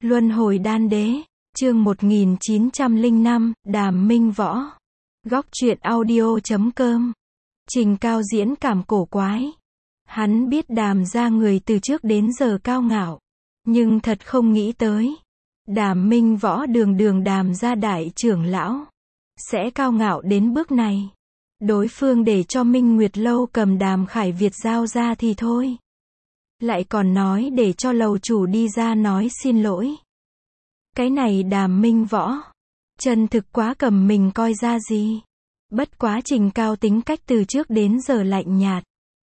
Luân hồi đan đế, chương 1905, Đàm Minh Võ. Góc truyện audio.com. Trình Cao diễn cảm cổ quái. Hắn biết Đàm gia người từ trước đến giờ cao ngạo, nhưng thật không nghĩ tới, Đàm Minh Võ đường Đàm gia đại trưởng lão sẽ cao ngạo đến bước này. Đối phương để cho Minh Nguyệt Lâu cầm Đàm Khải Việt giao ra thì thôi, lại còn nói để cho lầu chủ đi ra nói xin lỗi. Cái này Đàm Minh Võ chân thực quá cầm mình coi ra gì. Bất quá Trình Cao tính cách từ trước đến giờ lạnh nhạt,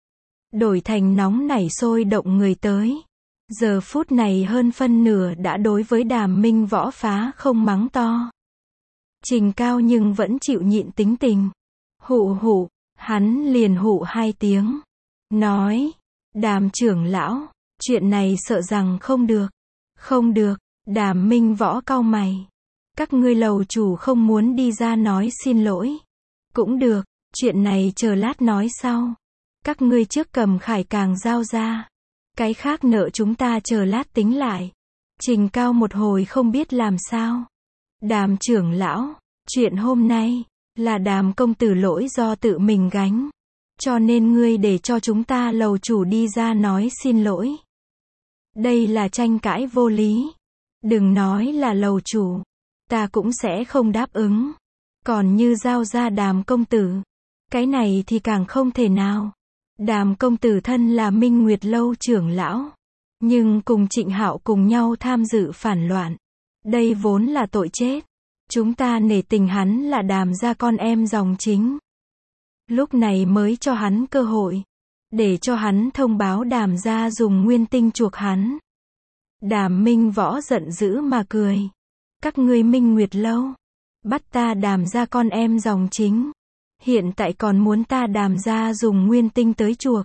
đổi thành nóng nảy sôi động người tới. Giờ phút này hơn phân nửa đã đối với Đàm Minh Võ phá không mắng to. Trình Cao nhưng vẫn chịu nhịn tính tình. Hụ, hắn liền hụ 2 tiếng. Nói, Đàm trưởng lão, chuyện này sợ rằng không được. Không được. Đàm Minh Võ cau mày. Các ngươi lầu chủ không muốn đi ra nói xin lỗi. Cũng được, chuyện này chờ lát nói sau. Các ngươi trước cầm Khải Càng giao ra. Cái khác nợ chúng ta chờ lát tính lại. Trình Cao một hồi không biết làm sao. Đàm trưởng lão, chuyện hôm nay là Đàm công tử lỗi do tự mình gánh, cho nên ngươi để cho chúng ta lầu chủ đi ra nói xin lỗi. Đây là tranh cãi vô lý. Đừng nói là lầu chủ, ta cũng sẽ không đáp ứng. Còn như giao ra Đàm công tử, cái này thì càng không thể nào. Đàm công tử thân là Minh Nguyệt Lâu trưởng lão, nhưng cùng Trịnh Hạo cùng nhau tham dự phản loạn. Đây vốn là tội chết. Chúng ta nể tình hắn là Đàm gia con em dòng chính, lúc này mới cho hắn cơ hội, để cho hắn thông báo Đàm gia dùng nguyên tinh chuộc hắn. Đàm Minh Võ giận dữ mà cười. Các ngươi Minh Nguyệt Lâu bắt ta Đàm gia con em dòng chính, hiện tại còn muốn ta Đàm gia dùng nguyên tinh tới chuộc.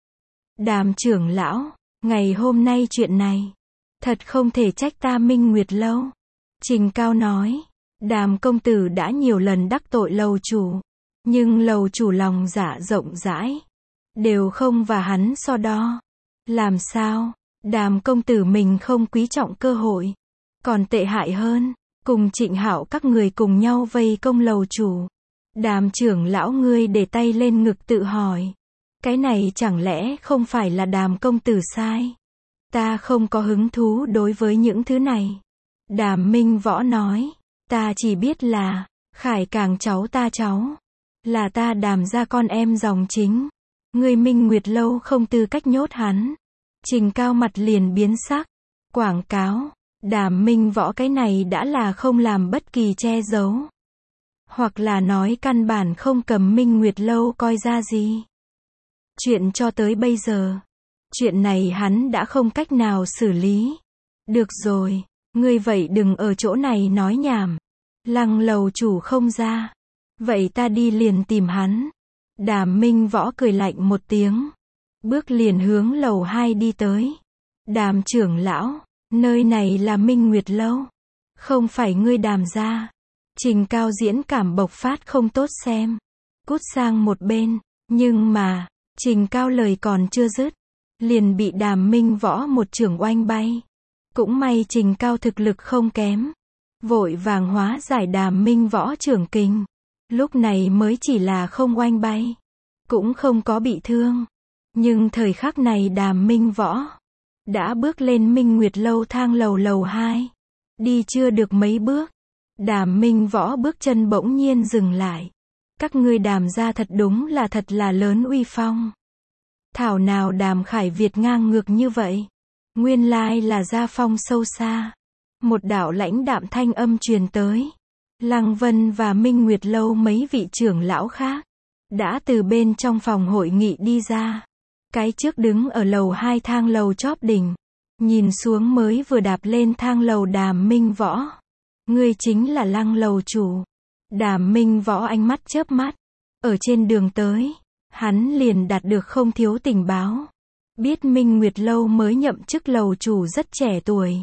Đàm trưởng lão, ngày hôm nay chuyện này thật không thể trách ta Minh Nguyệt Lâu. Trình Cao nói, Đàm công tử đã nhiều lần đắc tội lầu chủ, nhưng lầu chủ lòng dạ rộng rãi, đều không và hắn so đo. Làm sao? Đàm công tử mình không quý trọng cơ hội, còn tệ hại hơn, cùng Trịnh Hạo các người cùng nhau vây công lầu chủ. Đàm trưởng lão ngươi để tay lên ngực tự hỏi, cái này chẳng lẽ không phải là Đàm công tử sai? Ta không có hứng thú đối với những thứ này. Đàm Minh Võ nói, ta chỉ biết là Khải Càng cháu ta là ta Đàm gia con em dòng chính. Ngươi Minh Nguyệt Lâu không tư cách nhốt hắn. Trình Cao mặt liền biến sắc. Quảng cáo, Đàm Minh Võ cái này đã là không làm bất kỳ che giấu, hoặc là nói căn bản không cầm Minh Nguyệt Lâu coi ra gì. Chuyện cho tới bây giờ, chuyện này hắn đã không cách nào xử lý. Được rồi, ngươi vậy đừng ở chỗ này nói nhảm. Lăng lầu chủ không ra, vậy ta đi liền tìm hắn. Đàm Minh Võ cười lạnh một tiếng, bước liền hướng lầu 2 đi tới. Đàm trưởng lão, nơi này là Minh Nguyệt Lâu, không phải ngươi Đàm gia. Trình Cao diễn cảm bộc phát không tốt xem, cút sang một bên. Nhưng mà, Trình Cao lời còn chưa dứt, liền bị Đàm Minh Võ một chưởng oanh bay. Cũng may Trình Cao thực lực không kém, vội vàng hóa giải Đàm Minh Võ chưởng kình, lúc này mới chỉ là không oanh bay, cũng không có bị thương. Nhưng thời khắc này Đàm Minh Võ đã bước lên Minh Nguyệt Lâu thang lầu 2, đi chưa được mấy bước, Đàm Minh Võ bước chân bỗng nhiên dừng lại. Các ngươi Đàm gia thật đúng là thật là lớn uy phong. Thảo nào Đàm Khải Việt ngang ngược như vậy, nguyên lai là gia phong sâu xa. Một đạo lãnh đạm thanh âm truyền tới. Lăng Vân và Minh Nguyệt Lâu mấy vị trưởng lão khác đã từ bên trong phòng hội nghị đi ra. Cái trước đứng ở lầu 2 thang lầu chóp đỉnh, nhìn xuống mới vừa đạp lên thang lầu Đàm Minh Võ. Ngươi chính là Lăng lầu chủ. Đàm Minh Võ ánh mắt chớp mắt. Ở trên đường tới, hắn liền đạt được không thiếu tình báo. Biết Minh Nguyệt Lâu mới nhậm chức lầu chủ rất trẻ tuổi,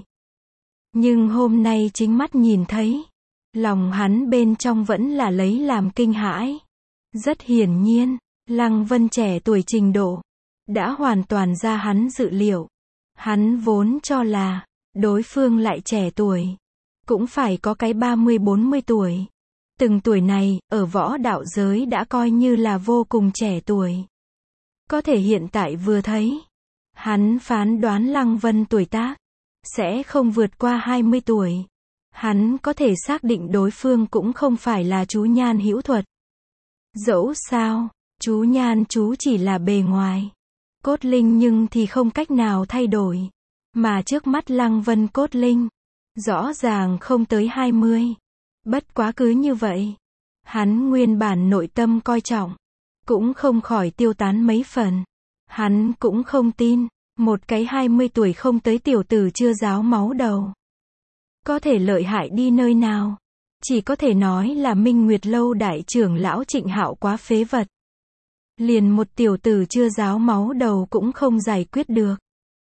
nhưng hôm nay chính mắt nhìn thấy, lòng hắn bên trong vẫn là lấy làm kinh hãi. Rất hiển nhiên, Lăng Vân trẻ tuổi trình độ đã hoàn toàn ra hắn dự liệu. Hắn vốn cho là đối phương lại trẻ tuổi. Cũng phải có cái 30-40 tuổi. Từng tuổi này, ở võ đạo giới đã coi như là vô cùng trẻ tuổi. Có thể hiện tại vừa thấy, hắn phán đoán Lăng Vân tuổi tác sẽ không vượt qua 20 tuổi. Hắn có thể xác định đối phương cũng không phải là chú nhan hữu thuật. Dẫu sao, chú nhan chú chỉ là bề ngoài. Cốt linh nhưng thì không cách nào thay đổi. Mà trước mắt Lăng Vân cốt linh, rõ ràng không tới 20. Bất quá cứ như vậy, hắn nguyên bản nội tâm coi trọng, cũng không khỏi tiêu tán mấy phần. Hắn cũng không tin, một cái 20 tuổi không tới tiểu tử chưa ráo máu đầu có thể lợi hại đi nơi nào. Chỉ có thể nói là Minh Nguyệt Lâu đại trưởng lão Trịnh Hạo quá phế vật. Liền một tiểu tử chưa ráo máu đầu cũng không giải quyết được.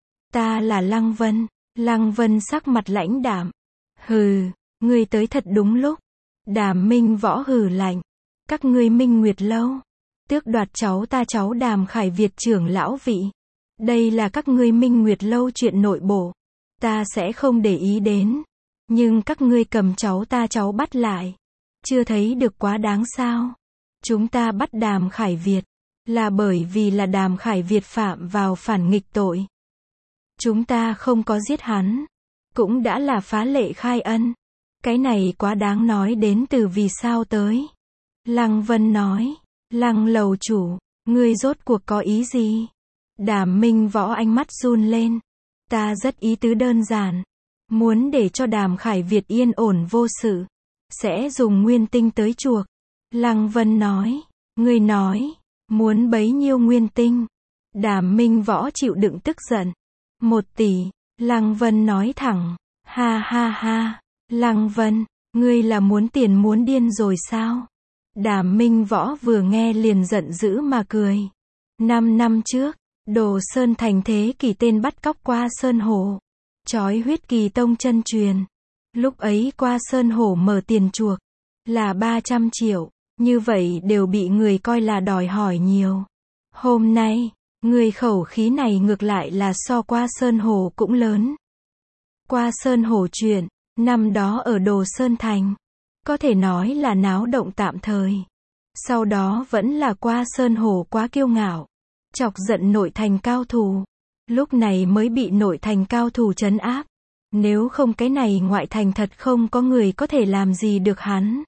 Ta là Lăng Vân. Lăng Vân sắc mặt lãnh đạm. Hừ, ngươi tới thật đúng lúc. Đàm Minh Võ hừ lạnh. Các ngươi Minh Nguyệt Lâu tước đoạt cháu ta cháu Đàm Khải Việt trưởng lão vị. Đây là các ngươi Minh Nguyệt Lâu chuyện nội bộ. Ta sẽ không để ý đến. Nhưng các ngươi cầm cháu ta cháu bắt lại. Chưa thấy được quá đáng sao? Chúng ta bắt Đàm Khải Việt là bởi vì là Đàm Khải Việt phạm vào phản nghịch tội. Chúng ta không có giết hắn, cũng đã là phá lệ khai ân. Cái này quá đáng nói đến từ vì sao tới. Lăng Vân nói, Lăng lầu chủ, ngươi rốt cuộc có ý gì? Đàm Minh Võ ánh mắt run lên. Ta rất ý tứ đơn giản. Muốn để cho Đàm Khải Việt yên ổn vô sự. Sẽ dùng nguyên tinh tới chuộc. Lăng Vân nói, ngươi nói, muốn bấy nhiêu nguyên tinh? Đàm Minh Võ chịu đựng tức giận. 1 tỷ. Lăng Vân nói thẳng. Ha ha ha. Lăng Vân, ngươi là muốn tiền muốn điên rồi sao? Đàm Minh Võ vừa nghe liền giận dữ mà cười. 5 năm trước, Đồ Sơn thành thế kỷ tên bắt cóc Qua Sơn Hổ. Chói huyết kỳ tông chân truyền. Lúc ấy Qua Sơn Hổ mở tiền chuộc là 300 triệu. Như vậy đều bị người coi là đòi hỏi nhiều. Hôm nay, người khẩu khí này ngược lại là so Qua Sơn Hổ cũng lớn. Qua Sơn Hổ chuyện, năm đó ở Đồ Sơn Thành, có thể nói là náo động tạm thời. Sau đó vẫn là Qua Sơn Hổ quá kiêu ngạo, chọc giận nội thành cao thủ. Lúc này mới bị nội thành cao thủ trấn áp. Nếu không cái này ngoại thành thật không có người có thể làm gì được hắn.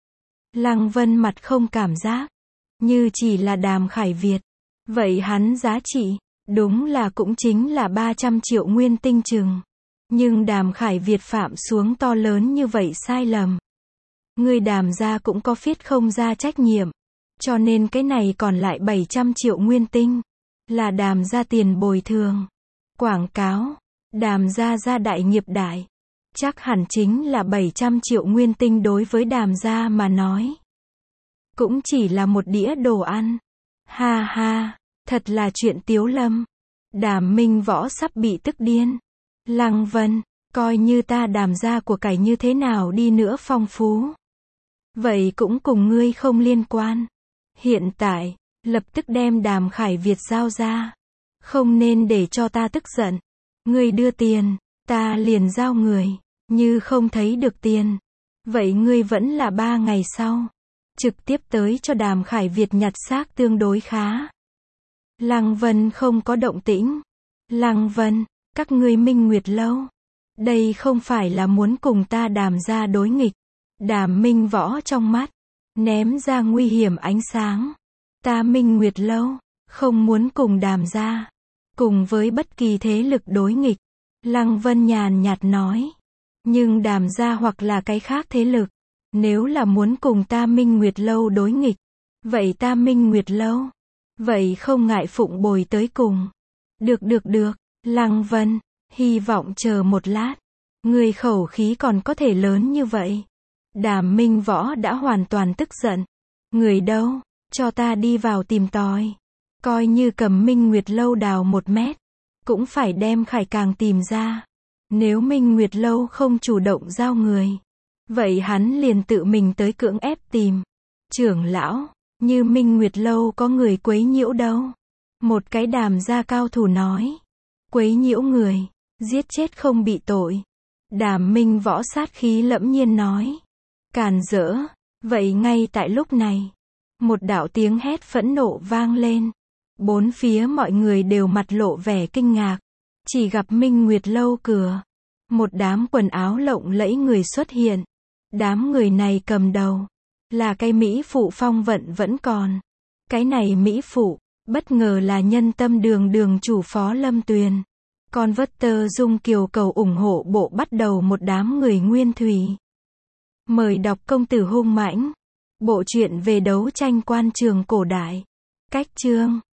Lăng Vân mặt không cảm giác, như chỉ là Đàm Khải Việt. Vậy hắn giá trị, đúng là cũng chính là 300 triệu nguyên tinh chừng. Nhưng Đàm Khải Việt phạm xuống to lớn như vậy sai lầm. Người Đàm gia cũng có phiết không ra trách nhiệm. Cho nên cái này còn lại 700 triệu nguyên tinh. Là Đàm gia tiền bồi thường. Quảng cáo, Đàm gia gia đại nghiệp đại. Chắc hẳn chính là 700 triệu nguyên tinh đối với Đàm gia mà nói. Cũng chỉ là một đĩa đồ ăn. Ha ha, thật là chuyện tiếu lâm. Đàm Minh Võ sắp bị tức điên. Lăng Vân, coi như ta Đàm gia của cải như thế nào đi nữa phong phú. Vậy cũng cùng ngươi không liên quan. Hiện tại, lập tức đem Đàm Khải Việt giao ra. Không nên để cho ta tức giận. Ngươi đưa tiền, ta liền giao người. Như không thấy được tiền, vậy ngươi vẫn là 3 ngày sau. Trực tiếp tới cho Đàm Khải Việt nhặt xác tương đối khá. Lăng Vân không có động tĩnh. Lăng Vân, các ngươi Minh Nguyệt Lâu. Đây không phải là muốn cùng ta Đàm gia đối nghịch. Đàm Minh Võ trong mắt ném ra nguy hiểm ánh sáng. Ta Minh Nguyệt Lâu không muốn cùng Đàm gia, cùng với bất kỳ thế lực đối nghịch. Lăng Vân nhàn nhạt nói. Nhưng Đàm gia hoặc là cái khác thế lực, nếu là muốn cùng ta Minh Nguyệt Lâu đối nghịch, vậy ta Minh Nguyệt Lâu, vậy không ngại phụng bồi tới cùng. Được, Lăng Vân, hy vọng chờ một lát. Người khẩu khí còn có thể lớn như vậy. Đàm Minh Võ đã hoàn toàn tức giận. Người đâu, cho ta đi vào tìm tòi. Coi như cầm Minh Nguyệt Lâu đào 1 mét, cũng phải đem Khải Càng tìm ra. Nếu Minh Nguyệt Lâu không chủ động giao người, vậy hắn liền tự mình tới cưỡng ép tìm. Trưởng lão, như Minh Nguyệt Lâu có người quấy nhiễu đâu. Một cái Đàm gia cao thủ nói. Quấy nhiễu người, Giết chết không bị tội. Đàm Minh Võ sát khí lẫm nhiên nói. Càn rỡ. Vậy ngay tại lúc này, một đạo tiếng hét phẫn nộ vang lên. Bốn phía mọi người đều mặt lộ vẻ kinh ngạc. Chỉ gặp Minh Nguyệt lâu cửa. Một đám quần áo lộng lẫy người xuất hiện. Đám người này cầm đầu là cái mỹ phụ phong vận vẫn còn. Cái này mỹ phụ, bất ngờ là nhân tâm đường đường chủ Phó Lâm Tuyền. Con vất tơ dung kiều cầu ủng hộ bộ bắt đầu một đám người nguyên thủy. Mời đọc Công tử hung mãnh. Bộ truyện về đấu tranh quan trường cổ đại. Cách chương